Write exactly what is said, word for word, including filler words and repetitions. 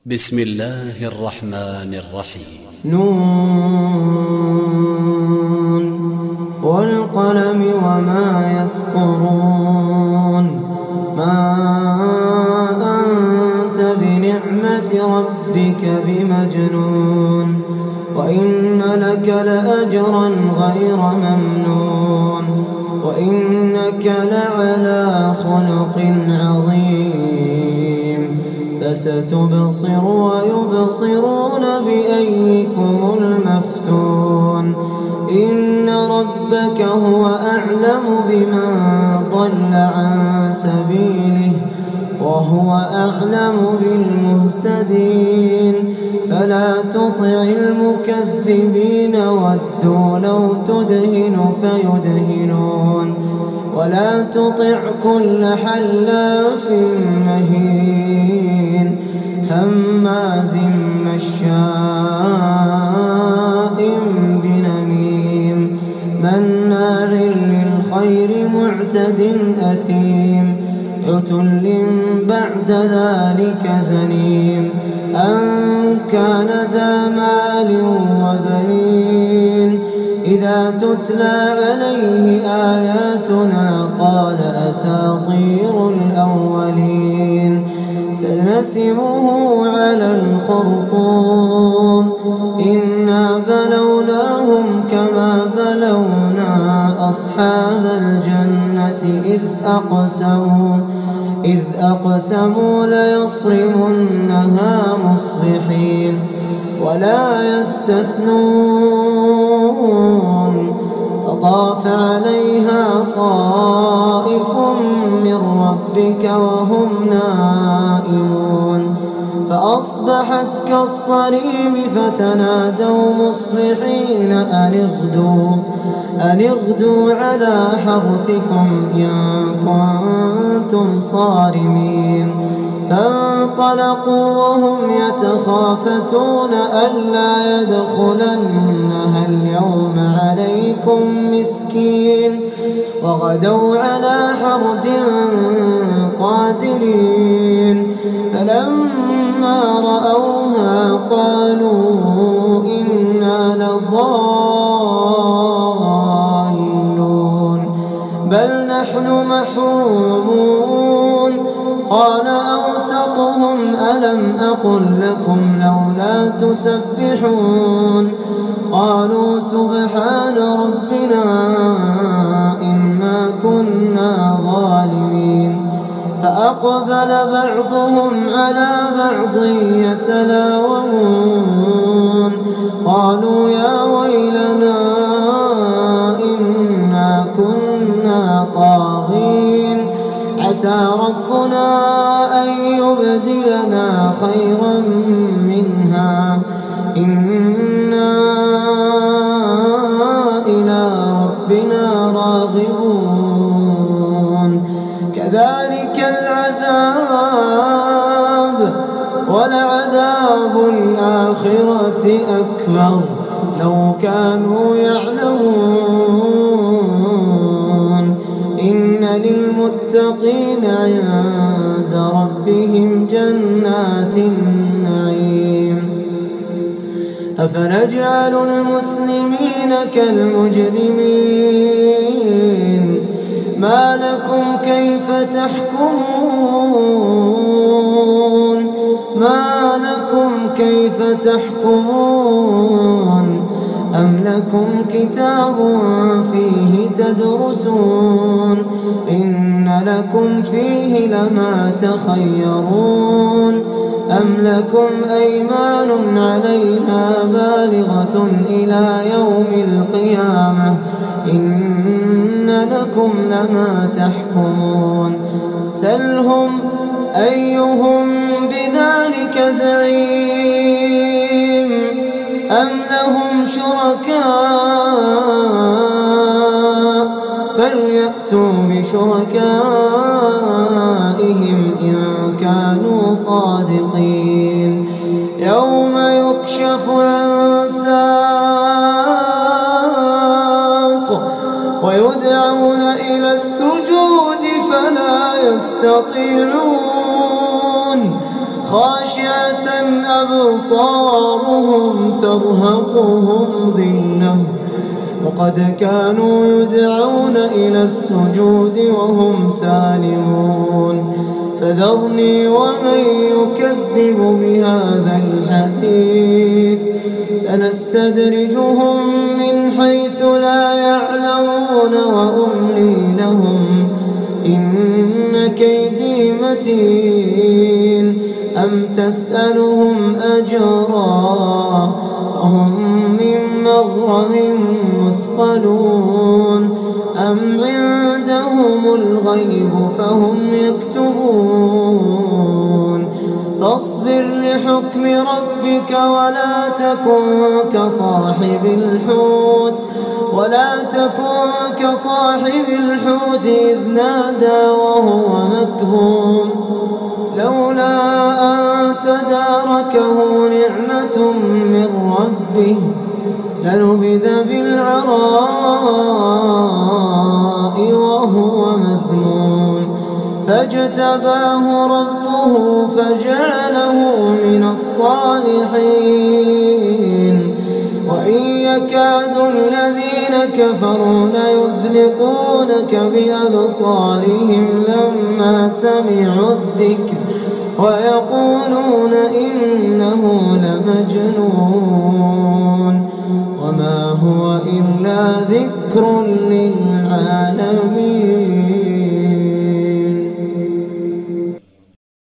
بسم الله الرحمن الرحيم. نون والقلم وما يسطرون. ما أنت بنعمة ربك بمجنون، وإن لك لأجرا غير ممنون، وإنك لعلى خلق عظيم. فستبصر ويبصرون بأيكم المفتون. إن ربك هو أعلم بمن ضل عن سبيله وهو أعلم بالمهتدين. فلا تطع المكذبين ودوا لو تدهن فيدهنون، ولا تطع كل حلاف مهين هماز مشاء بنميم مناع للخير معتد أثيم عتل بعد ذلك زنيم أن كان ذا مال وبنين. إذا تتلى عليه آياتنا قال أساطير الأولين. سنسمه على الخرطوم. إنا بلوناهم كما بلونا أصحاب الجنة إذ أقسموا إذ أقسموا ليصرمنها مصبحين ولا يستثنون. فطاف عليها طائف من ربك وهم نائمون فأصبحت كالصريم فتنادوا مصبحين أن اغدوا أن اغدوا على حرثكم إن كنتم صارمين. فانطلقوا وهم يتخافتون ألا يدخلنها اليوم عليكم مسكين وغدوا على حرد قادرين. فلما رأوها قالوا إنا لضالون بل نحن محرومون. قال أوسطهم ألم أقل لكم لولا تسبحون. قالوا سبحان ربنا إنا كنا ظالمين. فأقبل بعضهم على بعض يتلاومون قالوا يا ويلنا إنا كنا طاغين عسى ربنا أن يبدلنا خيرا منها إنا إلى ربنا راغبون. كذلك العذاب ولعذاب الآخرة أكبر لو كانوا يعلمون. إن للمتقين عند ربهم جنات النعيم. أفنجعل المسلمين كالمجرمين ما لكم كيف تحكمون ما لكم كيف تحكمون أم لكم كتاب فيه تدرسون إن لكم فيه لما تخيرون أم لكم أيمان علينا بالغة إلى يوم القيامة إن لكم لما تحكمون. سلهم أيهم بذلك زعيم أم لهم شركاء فليأتوا بشركائهم إن كانوا صادقين. يوم يكشف عن ساق ويدعون إلى السجود فلا يستطيعون خاشعة أبصارهم ترهقهم ذلة وقد كانوا يدعون إلى السجود وهم سالمون فذرني ومن يكذب بهذا الحديث سنستدرجهم من حيث لا يعلمون وأملي لهم إن كيدي متين أم تسألهم أجرا فهم من مغرم مثقلون أم عندهم الغيب فهم يكتبون فاصبر لحكم ربك ولا تكن كصاحب الحوت ولا تكن كصاحب الحوت إذ نادى وهو مكظوم لولا أن تداركه نعمة من ربه لنبذ بالعراء وهو مذموم فاجتباه ربه فجعله من الصالحين وإن يكاد الذين كفروا ليزلقونك بأبصارهم لما سمعوا الذكر ويقولون إنه لمجنون